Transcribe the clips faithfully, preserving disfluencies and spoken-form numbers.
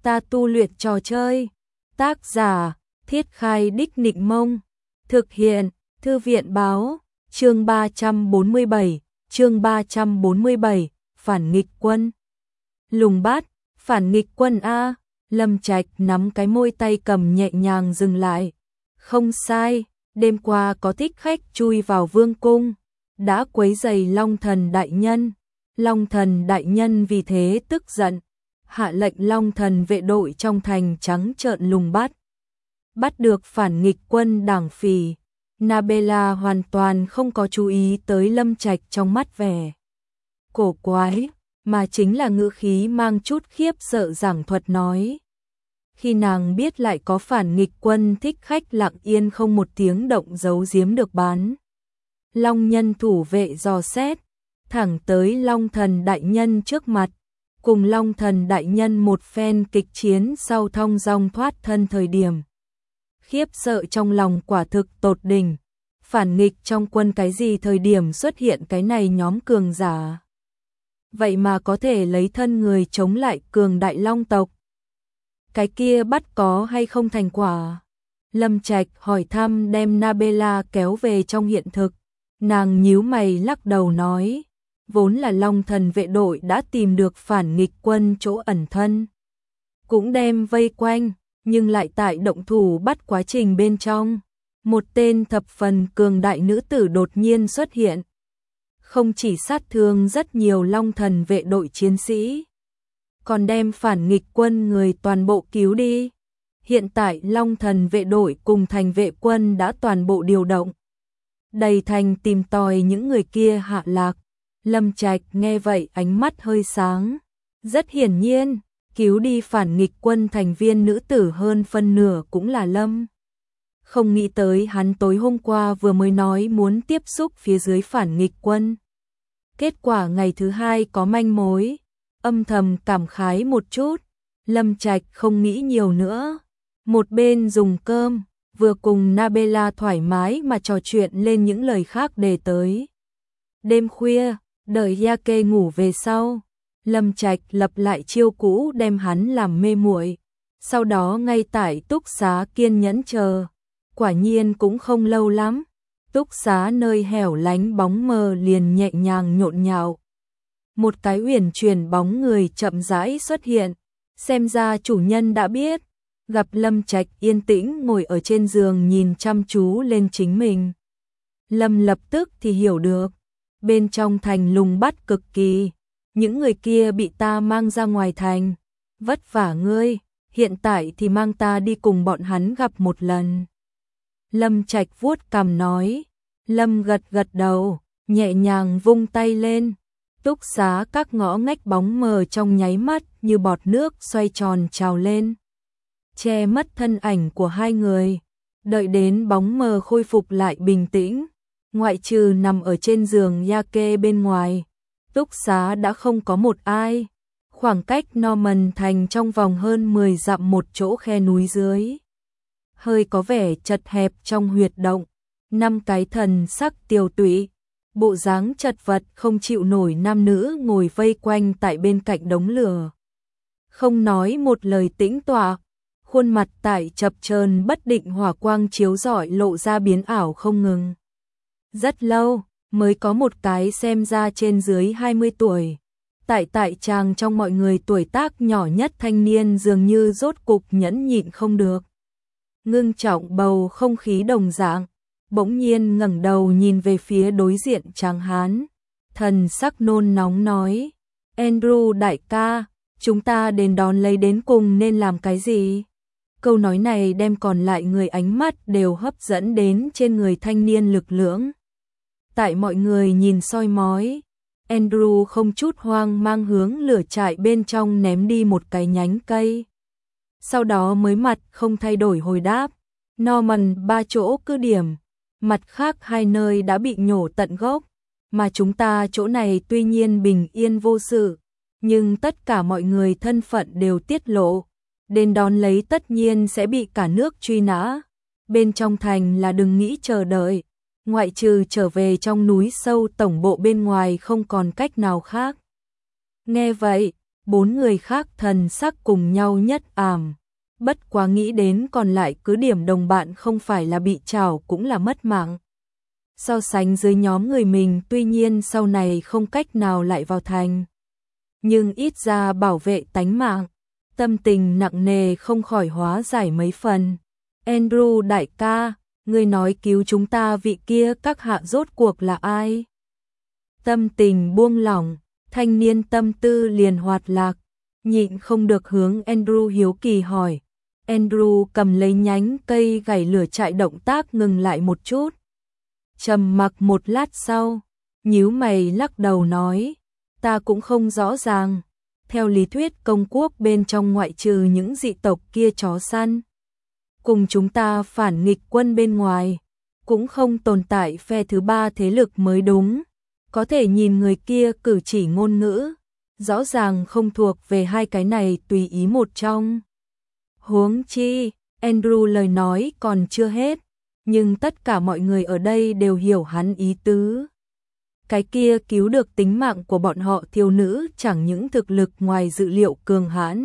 ta tu luyện trò chơi. Tác giả, Thiết Khai Đích Nịnh Mông. Thực hiện, Thư viện Báo. Chương ba trăm bốn mươi bảy, chương ba trăm bốn mươi bảy, phản nghịch quân. Lùng Bát, phản nghịch quân a. Lâm Trạch nắm cái môi tay cầm nhẹ nhàng dừng lại. Không sai, đêm qua có thích khách chui vào vương cung, đã quấy rầy Long Thần đại nhân. Long Thần đại nhân vì thế tức giận, hạ lệnh Long Thần vệ đội trong thành trắng trợn lùng bắt. Bắt được phản nghịch quân đảng phì. Nabella hoàn toàn không có chú ý tới Lâm Trạch trong mắt vẻ cổ quái, mà chính là ngữ khí mang chút khiếp sợ giảng thuật nói. Khi nàng biết lại có phản nghịch quân thích khách lặng yên không một tiếng động giấu giếm được bán. Long nhân thủ vệ dò xét, thẳng tới Long Thần đại nhân trước mặt, cùng Long Thần đại nhân một phen kịch chiến sau thong dong thoát thân thời điểm. Khiếp sợ trong lòng quả thực tột đỉnh, phản nghịch trong quân cái gì thời điểm xuất hiện cái này nhóm cường giả. Vậy mà có thể lấy thân người chống lại cường đại long tộc. Cái kia bắt có hay không thành quả? Lâm Trạch hỏi thăm đem Nabella kéo về trong hiện thực. Nàng nhíu mày lắc đầu nói, vốn là Long Thần vệ đội đã tìm được phản nghịch quân chỗ ẩn thân, cũng đem vây quanh, nhưng lại tại động thủ bắt quá trình bên trong, một tên thập phần cường đại nữ tử đột nhiên xuất hiện. Không chỉ sát thương rất nhiều Long Thần vệ đội chiến sĩ, còn đem phản nghịch quân người toàn bộ cứu đi. Hiện tại Long Thần vệ đội cùng thành vệ quân đã toàn bộ điều động, đầy thành tìm tòi những người kia hạ lạc. Lâm Trạch nghe vậy ánh mắt hơi sáng. Rất hiển nhiên, cứu đi phản nghịch quân thành viên nữ tử hơn phân nửa cũng là Lâm. Không nghĩ tới hắn tối hôm qua vừa mới nói muốn tiếp xúc phía dưới phản nghịch quân. Kết quả ngày thứ hai có manh mối, âm thầm cảm khái một chút. Lâm Trạch không nghĩ nhiều nữa, một bên dùng cơm, vừa cùng Nabella thoải mái mà trò chuyện lên những lời khác đề tới. Đêm khuya, đợi Yake ngủ về sau, Lâm Trạch lập lại chiêu cũ đem hắn làm mê muội, sau đó ngay tại túc xá kiên nhẫn chờ. Quả nhiên cũng không lâu lắm, túc xá nơi hẻo lánh bóng mờ liền nhẹ nhàng nhộn nhạo. Một cái uyển chuyển bóng người chậm rãi xuất hiện, xem ra chủ nhân đã biết. Gặp Lâm Trạch yên tĩnh ngồi ở trên giường nhìn chăm chú lên chính mình, Lâm lập tức thì hiểu được, bên trong thành lùng bắt cực kỳ, những người kia bị ta mang ra ngoài thành, vất vả ngươi, hiện tại thì mang ta đi cùng bọn hắn gặp một lần. Lâm Trạch vuốt cằm nói. Lâm gật gật đầu, nhẹ nhàng vung tay lên, túc xá các ngõ ngách bóng mờ trong nháy mắt như bọt nước xoay tròn trào lên, che mất thân ảnh của hai người. Đợi đến bóng mờ khôi phục lại bình tĩnh, ngoại trừ nằm ở trên giường Yake bên ngoài, túc xá đã không có một ai. Khoảng cách Norman thành trong vòng hơn mười dặm một chỗ khe núi dưới, hơi có vẻ chật hẹp trong huyệt động, năm cái thần sắc tiều tụy, bộ dáng chật vật không chịu nổi nam nữ ngồi vây quanh tại bên cạnh đống lửa, không nói một lời tĩnh tọa, khuôn mặt tại chập chờn bất định hỏa quang chiếu rọi lộ ra biến ảo không ngừng. Rất lâu mới có một cái xem ra trên dưới hai mươi tuổi, tại tại chàng trong mọi người tuổi tác nhỏ nhất thanh niên dường như rốt cục nhẫn nhịn không được, ngưng trọng bầu không khí đồng dạng, bỗng nhiên ngẩng đầu nhìn về phía đối diện tráng hán, thần sắc nôn nóng nói, Andrew đại ca, chúng ta đến đón lấy đến cùng nên làm cái gì? Câu nói này đem còn lại người ánh mắt đều hấp dẫn đến trên người thanh niên lực lưỡng. Tại mọi người nhìn soi mói, Andrew không chút hoang mang hướng lửa trại bên trong ném đi một cái nhánh cây. Sau đó mới mặt không thay đổi hồi đáp, Norman ba chỗ cứ điểm, mặt khác hai nơi đã bị nhổ tận gốc, mà chúng ta chỗ này tuy nhiên bình yên vô sự, nhưng tất cả mọi người thân phận đều tiết lộ, đến đón lấy tất nhiên sẽ bị cả nước truy nã. Bên trong thành là đừng nghĩ chờ đợi, ngoại trừ trở về trong núi sâu tổng bộ bên ngoài không còn cách nào khác. Nghe vậy, Bốn người khác thần sắc cùng nhau nhất ảm. Bất quá nghĩ đến còn lại cứ điểm đồng bạn không phải là bị trảo cũng là mất mạng. So sánh dưới nhóm người mình tuy nhiên sau này không cách nào lại vào thành. Nhưng ít ra bảo vệ tánh mạng. Tâm tình nặng nề không khỏi hóa giải mấy phần. Andrew đại ca, ngươi nói cứu chúng ta vị kia các hạ rốt cuộc là ai? Tâm tình buông lỏng, thanh niên tâm tư liền hoạt lạc, nhịn không được hướng Andrew hiếu kỳ hỏi. Andrew cầm lấy nhánh cây gảy lửa trại động tác ngừng lại một chút. Trầm mặc một lát sau, nhíu mày lắc đầu nói, ta cũng không rõ ràng. Theo lý thuyết công quốc bên trong ngoại trừ những dị tộc kia chó săn, cùng chúng ta phản nghịch quân bên ngoài, cũng không tồn tại phe thứ ba thế lực mới đúng. Có thể nhìn người kia cử chỉ ngôn ngữ, rõ ràng không thuộc về hai cái này tùy ý một trong. Huống chi, Andrew lời nói còn chưa hết, nhưng tất cả mọi người ở đây đều hiểu hắn ý tứ. Cái kia cứu được tính mạng của bọn họ thiếu nữ chẳng những thực lực ngoài dự liệu cường hãn.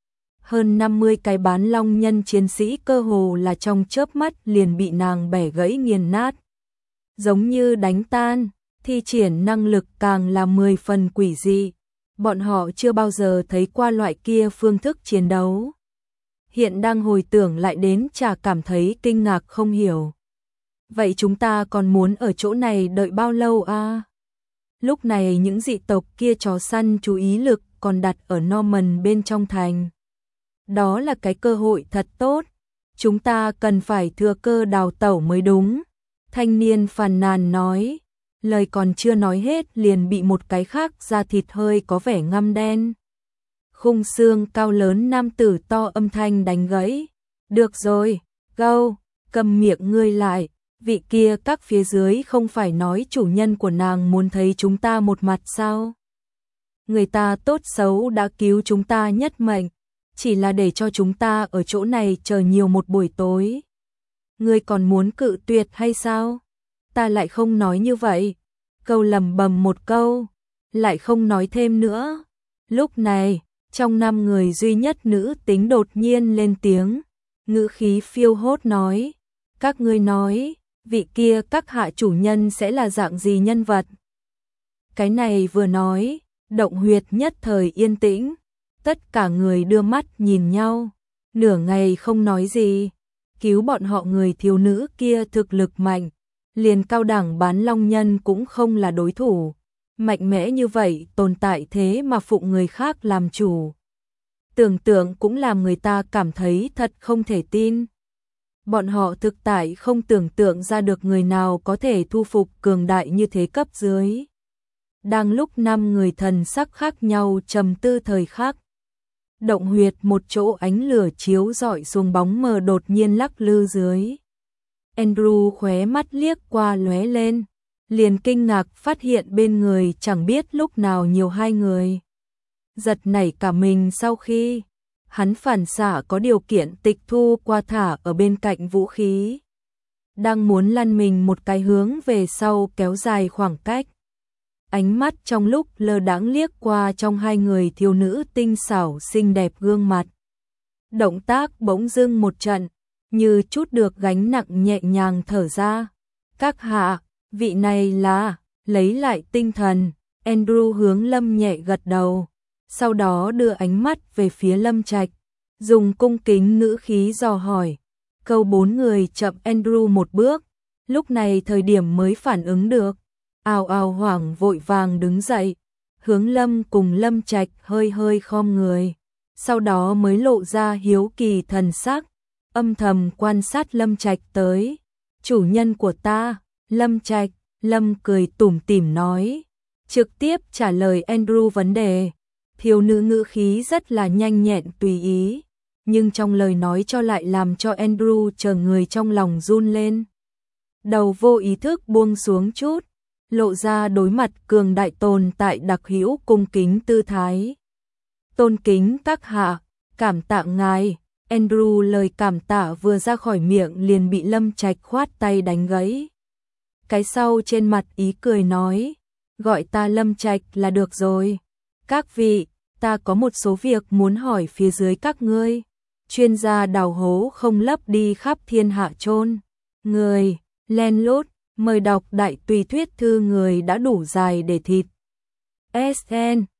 Hơn năm mươi cái bán long nhân chiến sĩ cơ hồ là trong chớp mắt liền bị nàng bẻ gãy nghiền nát. Giống như đánh tan, thi triển năng lực càng là mười phần quỷ dị. Bọn họ chưa bao giờ thấy qua loại kia phương thức chiến đấu. Hiện đang hồi tưởng lại đến chả cảm thấy kinh ngạc không hiểu. Vậy chúng ta còn muốn ở chỗ này đợi bao lâu à? Lúc này những dị tộc kia chó săn chú ý lực còn đặt ở Norman bên trong thành. Đó là cái cơ hội thật tốt. Chúng ta cần phải thừa cơ đào tẩu mới đúng. Thanh niên phàn nàn nói. Lời còn chưa nói hết liền bị một cái khác da thịt hơi có vẻ ngăm đen. Khung xương cao lớn nam tử to âm thanh đánh gãy. Được rồi, Gâu, cầm miệng ngươi lại. Vị kia các phía dưới không phải nói chủ nhân của nàng muốn thấy chúng ta một mặt sao? Người ta tốt xấu đã cứu chúng ta nhất mệnh, chỉ là để cho chúng ta ở chỗ này chờ nhiều một buổi tối. Ngươi còn muốn cự tuyệt hay sao? Ta lại không nói như vậy. Câu lầm bầm một câu, lại không nói thêm nữa. Lúc này, trong năm người duy nhất nữ tính đột nhiên lên tiếng, ngữ khí phiêu hốt nói, các ngươi nói, vị kia các hạ chủ nhân sẽ là dạng gì nhân vật? Cái này vừa nói, động huyệt nhất thời yên tĩnh, tất cả người đưa mắt nhìn nhau, nửa ngày không nói gì, cứu bọn họ người thiếu nữ kia thực lực mạnh, liền cao đẳng bán long nhân cũng không là đối thủ, mạnh mẽ như vậy tồn tại thế mà phụng người khác làm chủ. Tưởng tượng cũng làm người ta cảm thấy thật không thể tin. Bọn họ thực tại không tưởng tượng ra được người nào có thể thu phục cường đại như thế cấp dưới. Đang lúc năm người thần sắc khác nhau trầm tư thời khắc, động huyệt một chỗ ánh lửa chiếu rọi xuống bóng mờ đột nhiên lắc lư dưới. Andrew khóe mắt liếc qua lóe lên, liền kinh ngạc phát hiện bên người chẳng biết lúc nào nhiều hai người. Giật nảy cả mình sau khi hắn phản xạ có điều kiện tịch thu qua thả ở bên cạnh vũ khí. Đang muốn lăn mình một cái hướng về sau kéo dài khoảng cách. Ánh mắt trong lúc lơ đãng liếc qua trong hai người thiếu nữ tinh xảo xinh đẹp gương mặt. Động tác bỗng dưng một trận, như chút được gánh nặng nhẹ nhàng thở ra. Các hạ, vị này là, lấy lại tinh thần, Andrew hướng Lâm nhẹ gật đầu. Sau đó đưa ánh mắt về phía Lâm Trạch, dùng cung kính ngữ khí dò hỏi. Câu bốn người chậm Andrew một bước, lúc này thời điểm mới phản ứng được, ào ào hoảng vội vàng đứng dậy, hướng Lâm cùng Lâm Trạch hơi hơi khom người, sau đó mới lộ ra hiếu kỳ thần sắc, âm thầm quan sát Lâm Trạch tới. Chủ nhân của ta, Lâm Trạch, Lâm cười tủm tỉm nói, trực tiếp trả lời Andrew vấn đề. Thiếu nữ ngữ khí rất là nhanh nhẹn tùy ý, nhưng trong lời nói cho lại làm cho Andrew chờ người trong lòng run lên. Đầu vô ý thức buông xuống chút, lộ ra đối mặt cường đại tồn tại đặc hữu cung kính tư thái. Tôn kính các hạ, cảm tạ ngài. Andrew lời cảm tạ vừa ra khỏi miệng liền bị Lâm Trạch khoát tay đánh gãy. Cái sau trên mặt ý cười nói, gọi ta Lâm Trạch là được rồi. Các vị, ta có một số việc muốn hỏi phía dưới các ngươi. Chuyên gia đào hố không lấp đi khắp thiên hạ chôn người, len lút, mời đọc đại tùy thuyết thư người đã đủ dài để thịt. ét en